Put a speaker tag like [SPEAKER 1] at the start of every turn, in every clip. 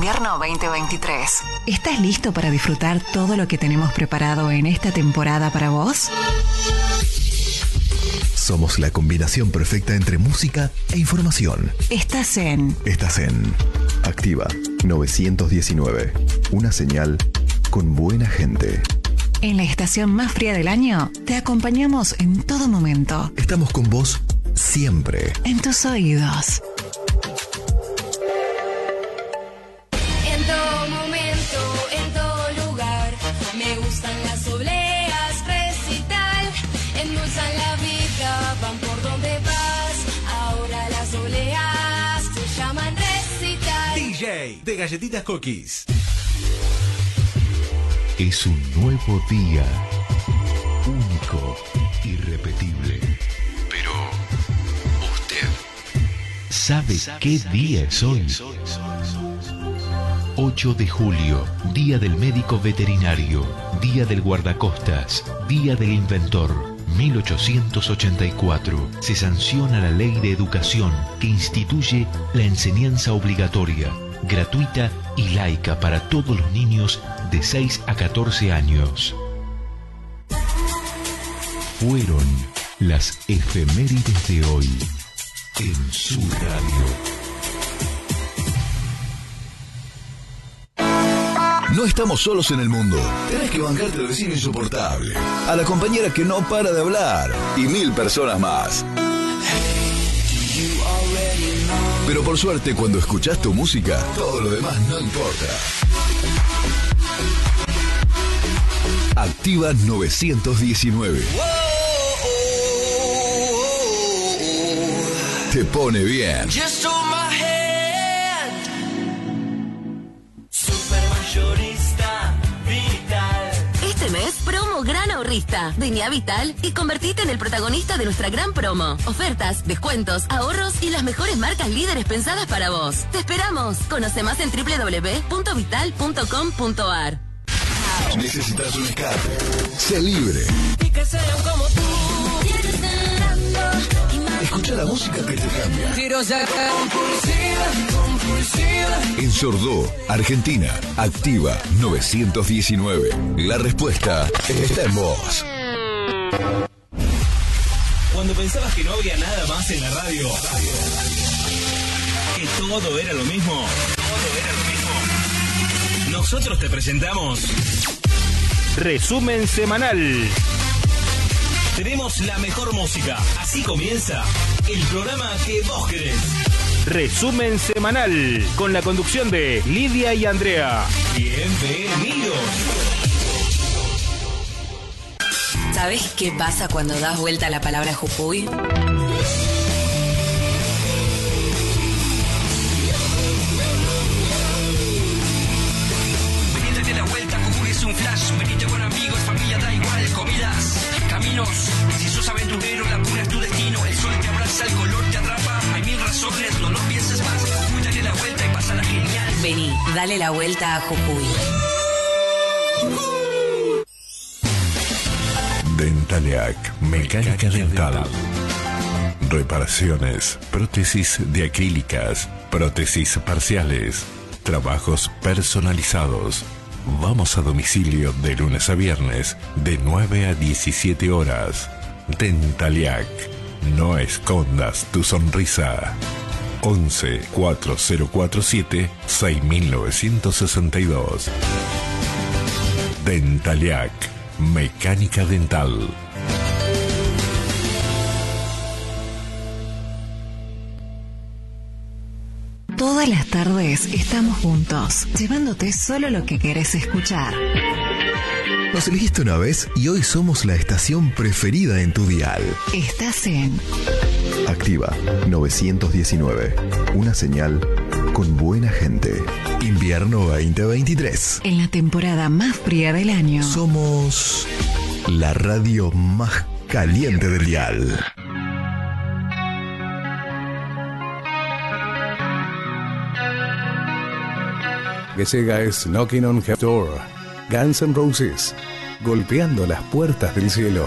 [SPEAKER 1] Invierno 2023.
[SPEAKER 2] ¿Estás listo para disfrutar todo lo que tenemos preparado en esta temporada para vos?
[SPEAKER 3] Somos la combinación perfecta entre música e información.
[SPEAKER 2] Estás en
[SPEAKER 3] Activa 919. Una señal con buena gente.
[SPEAKER 2] En la estación más fría del año, te acompañamos en todo momento.
[SPEAKER 3] Estamos con vos siempre.
[SPEAKER 2] En tus oídos.
[SPEAKER 4] En todo momento, en todo lugar, me gustan las obleas, recital, endulzan la vida, van por donde vas, ahora las obleas se llaman recital.
[SPEAKER 5] DJ de Galletitas Cookies.
[SPEAKER 6] Es un nuevo día, único, irrepetible. Pero, ¿usted sabe qué día es hoy? 8 de julio, Día del Médico Veterinario, Día del Guardacostas, Día del Inventor. 1884 se sanciona la Ley de Educación que instituye la enseñanza obligatoria, gratuita y laica para todos los niños de 6 a 14 años. Fueron las efemérides de hoy en su radio.
[SPEAKER 3] No estamos solos en el mundo. Tenés que bancarte al vecino insoportable, a la compañera que no para de hablar y 1000 personas más. Pero por suerte, cuando escuchás tu música, todo lo demás no importa. Activa 919. Te pone bien.
[SPEAKER 7] Supermayorista Vital.
[SPEAKER 8] Este mes, promo Gran Ahorrista. Vení a Vital y convertite en el protagonista de nuestra gran promo. Ofertas, descuentos, ahorros y las mejores marcas líderes pensadas para vos. Te esperamos. Conoce más en www.vital.com.ar.
[SPEAKER 3] Necesitas un escape. Sé libre.
[SPEAKER 4] Y que sean como tú.
[SPEAKER 3] Escucha la música que te cambia.
[SPEAKER 4] Compulsiva, compulsiva.
[SPEAKER 3] En Sordó, Argentina, Activa 919. La respuesta está en vos.
[SPEAKER 5] Cuando pensabas que no había nada más en la radio, que todo era lo mismo, nosotros te presentamos Resumen Semanal. Tenemos la mejor música. Así comienza el programa que vos querés. Resumen Semanal, con la conducción de Lidia y Andrea. Bienvenidos.
[SPEAKER 1] ¿Sabés qué pasa cuando das vuelta a la palabra Jujuy?
[SPEAKER 7] Venite la vuelta, Jujuy es un flash. Venite con amigos, familia, da igual. Comidas, caminos. Si sos aventurero, la cuna es tu destino. El sol te abraza, el color te atrapa. Hay 1000 razones, no lo pienses más. Jujuy, dale la vuelta y pásala genial.
[SPEAKER 1] Vení, dale la vuelta a Jujuy.
[SPEAKER 6] Dentaliac, mecánica dental. Reparaciones, prótesis de acrílicas, prótesis parciales, trabajos personalizados. Vamos a domicilio de lunes a viernes, de 9 a 17 horas. Dentaliac, no escondas tu sonrisa. 11 4047 6962. Dentaliac, mecánica dental.
[SPEAKER 2] Todas las tardes estamos juntos, llevándote solo lo que querés escuchar.
[SPEAKER 3] Nos elegiste una vez y hoy somos la estación preferida en tu dial.
[SPEAKER 2] Estás en
[SPEAKER 3] Activa 919. Una señal con buena gente. Invierno 2023.
[SPEAKER 2] en la temporada más fría del año.
[SPEAKER 3] Somos la radio más caliente del dial.
[SPEAKER 9] Que llega es Knocking on Heaven's Door, Guns N' Roses, golpeando las puertas del cielo.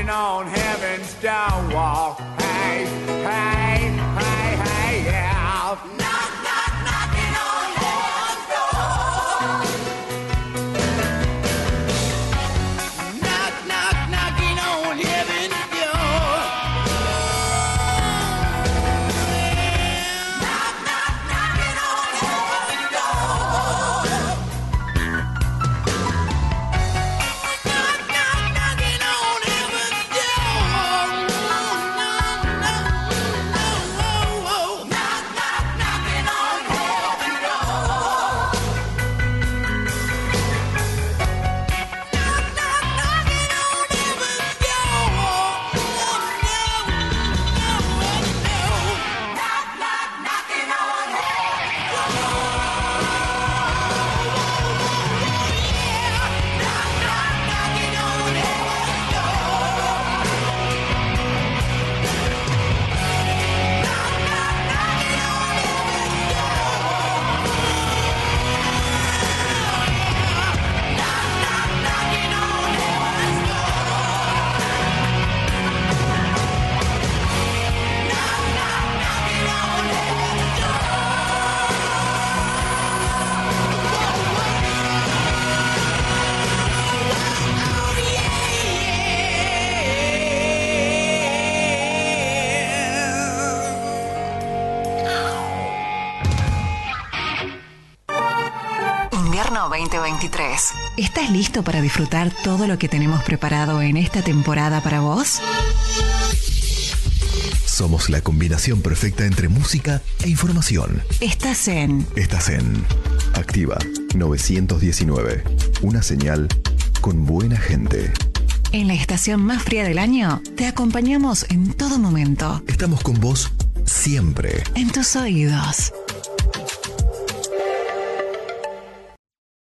[SPEAKER 10] knocking on heaven's door. Hey, hey, hey, hey, yeah. Knock, knock, knocking on heaven's door. Knock, knock, knocking on heaven's door. Knock, knock, knocking on heaven's door. Knock, knock, knocking on heaven's door. Knock, knock, knocking on heaven's door.
[SPEAKER 2] Invierno 2023. ¿Estás listo para disfrutar todo lo que tenemos preparado en esta temporada para vos?
[SPEAKER 3] Somos la combinación perfecta entre música e información.
[SPEAKER 2] Estás en
[SPEAKER 3] Activa 919. Una señal con buena gente.
[SPEAKER 2] En la estación más fría del año, te acompañamos en todo momento.
[SPEAKER 3] Estamos con vos siempre.
[SPEAKER 2] En tus oídos.